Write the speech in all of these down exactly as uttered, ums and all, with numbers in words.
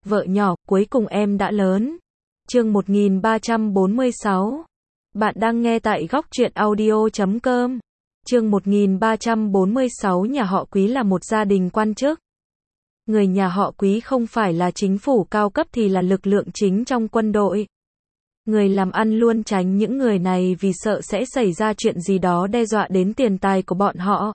Vợ nhỏ, cuối cùng em đã lớn. Chương một nghìn ba trăm bốn mươi sáu. Bạn đang nghe tại góc truyện audio chấm com. Chương một nghìn ba trăm bốn mươi sáu. Nhà họ Quý là một gia đình quan chức. Người nhà họ Quý không phải là chính phủ cao cấp thì là lực lượng chính trong quân đội. Người làm ăn luôn tránh những người này vì sợ sẽ xảy ra chuyện gì đó đe dọa đến tiền tài của bọn họ.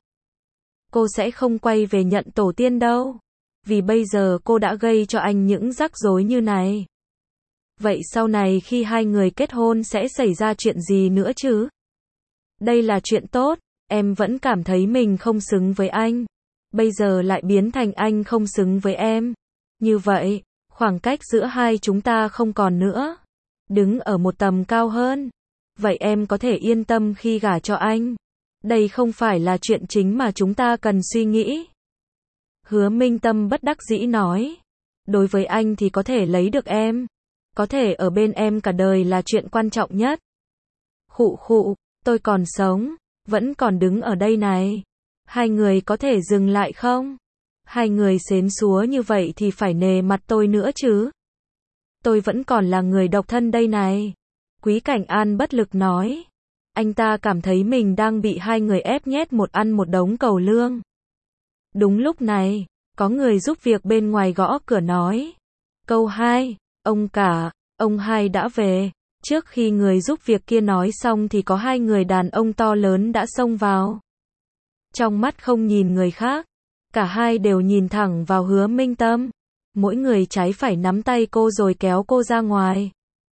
Cô sẽ không quay về nhận tổ tiên đâu. Vì bây giờ cô đã gây cho anh những rắc rối như này. Vậy sau này khi hai người kết hôn sẽ xảy ra chuyện gì nữa chứ? Đây là chuyện tốt, em vẫn cảm thấy mình không xứng với anh. Bây giờ lại biến thành anh không xứng với em. Như vậy, khoảng cách giữa hai chúng ta không còn nữa. Đứng ở một tầm cao hơn. Vậy em có thể yên tâm khi gả cho anh. Đây không phải là chuyện chính mà chúng ta cần suy nghĩ. Hứa Minh Tâm bất đắc dĩ nói. Đối với anh thì có thể lấy được em. Có thể ở bên em cả đời là chuyện quan trọng nhất. Khụ khụ, tôi còn sống, vẫn còn đứng ở đây này. Hai người có thể dừng lại không? Hai người xến xúa như vậy thì phải nề mặt tôi nữa chứ. Tôi vẫn còn là người độc thân đây này. Quý Cảnh An bất lực nói. Anh ta cảm thấy mình đang bị hai người ép nhét một ăn một đống cầu lương. Đúng lúc này, có người giúp việc bên ngoài gõ cửa nói. Câu hai, ông cả, ông hai đã về. Trước khi người giúp việc kia nói xong thì có hai người đàn ông to lớn đã xông vào. Trong mắt không nhìn người khác, cả hai đều nhìn thẳng vào Hứa Minh Tâm. Mỗi người trái phải nắm tay cô rồi kéo cô ra ngoài.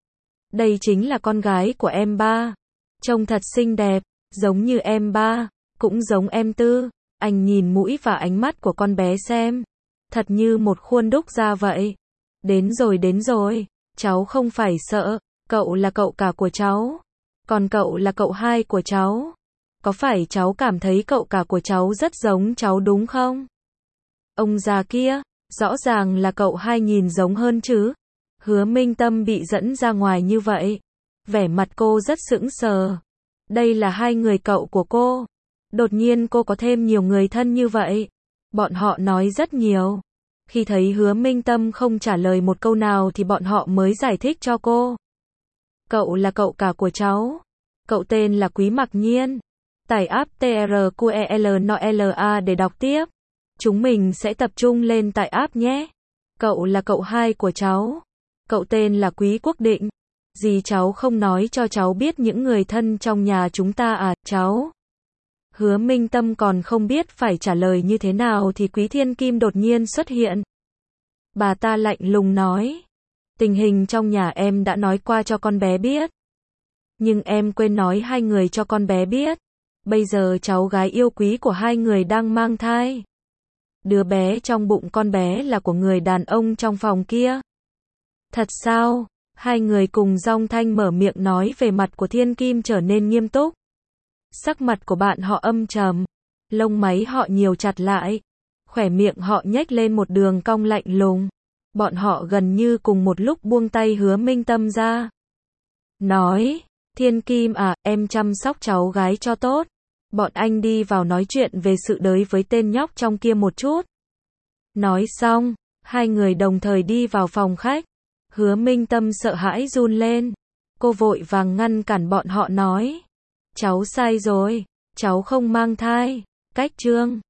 Đây chính là con gái của em ba. Trông thật xinh đẹp, giống như em ba, cũng giống em tư. Anh nhìn mũi và ánh mắt của con bé xem. Thật như một khuôn đúc ra vậy. Đến rồi đến rồi, cháu không phải sợ, cậu là cậu cả của cháu. Còn cậu là cậu hai của cháu. Có phải cháu cảm thấy cậu cả của cháu rất giống cháu đúng không? Ông già kia, rõ ràng là cậu hai nhìn giống hơn chứ. Hứa Minh Tâm bị dẫn ra ngoài như vậy. Vẻ mặt cô rất sững sờ. Đây là hai người cậu của cô. Đột nhiên cô có thêm nhiều người thân như vậy. Bọn họ nói rất nhiều. Khi thấy Hứa Minh Tâm không trả lời một câu nào thì bọn họ mới giải thích cho cô. Cậu là cậu cả của cháu. Cậu tên là Quý Mặc Nhiên. Tải app tê rờ quy e lờ en o lờ a để đọc tiếp. Chúng mình sẽ tập trung lên tải app nhé. Cậu là cậu hai của cháu. Cậu tên là Quý Quốc Định. Dì cháu không nói cho cháu biết những người thân trong nhà chúng ta à, cháu? Hứa Minh Tâm còn không biết phải trả lời như thế nào thì Quý Thiên Kim đột nhiên xuất hiện. Bà ta lạnh lùng nói. Tình hình trong nhà em đã nói qua cho con bé biết. Nhưng em quên nói hai người cho con bé biết. Bây giờ cháu gái yêu quý của hai người đang mang thai. Đứa bé trong bụng con bé là của người đàn ông trong phòng kia. Thật sao? Hai người cùng dong thanh mở miệng nói, về mặt của Thiên Kim trở nên nghiêm túc. Sắc mặt của bạn họ âm trầm. Lông máy họ nhiều chặt lại. Khỏe miệng họ nhếch lên một đường cong lạnh lùng. Bọn họ gần như cùng một lúc buông tay Hứa Minh Tâm ra. Nói, Thiên Kim à, em chăm sóc cháu gái cho tốt. Bọn anh đi vào nói chuyện về sự đới với tên nhóc trong kia một chút. Nói xong, hai người đồng thời đi vào phòng khách. Hứa Minh Tâm sợ hãi run lên. Cô vội vàng ngăn cản bọn họ nói. Cháu sai rồi, cháu không mang thai. Cách chương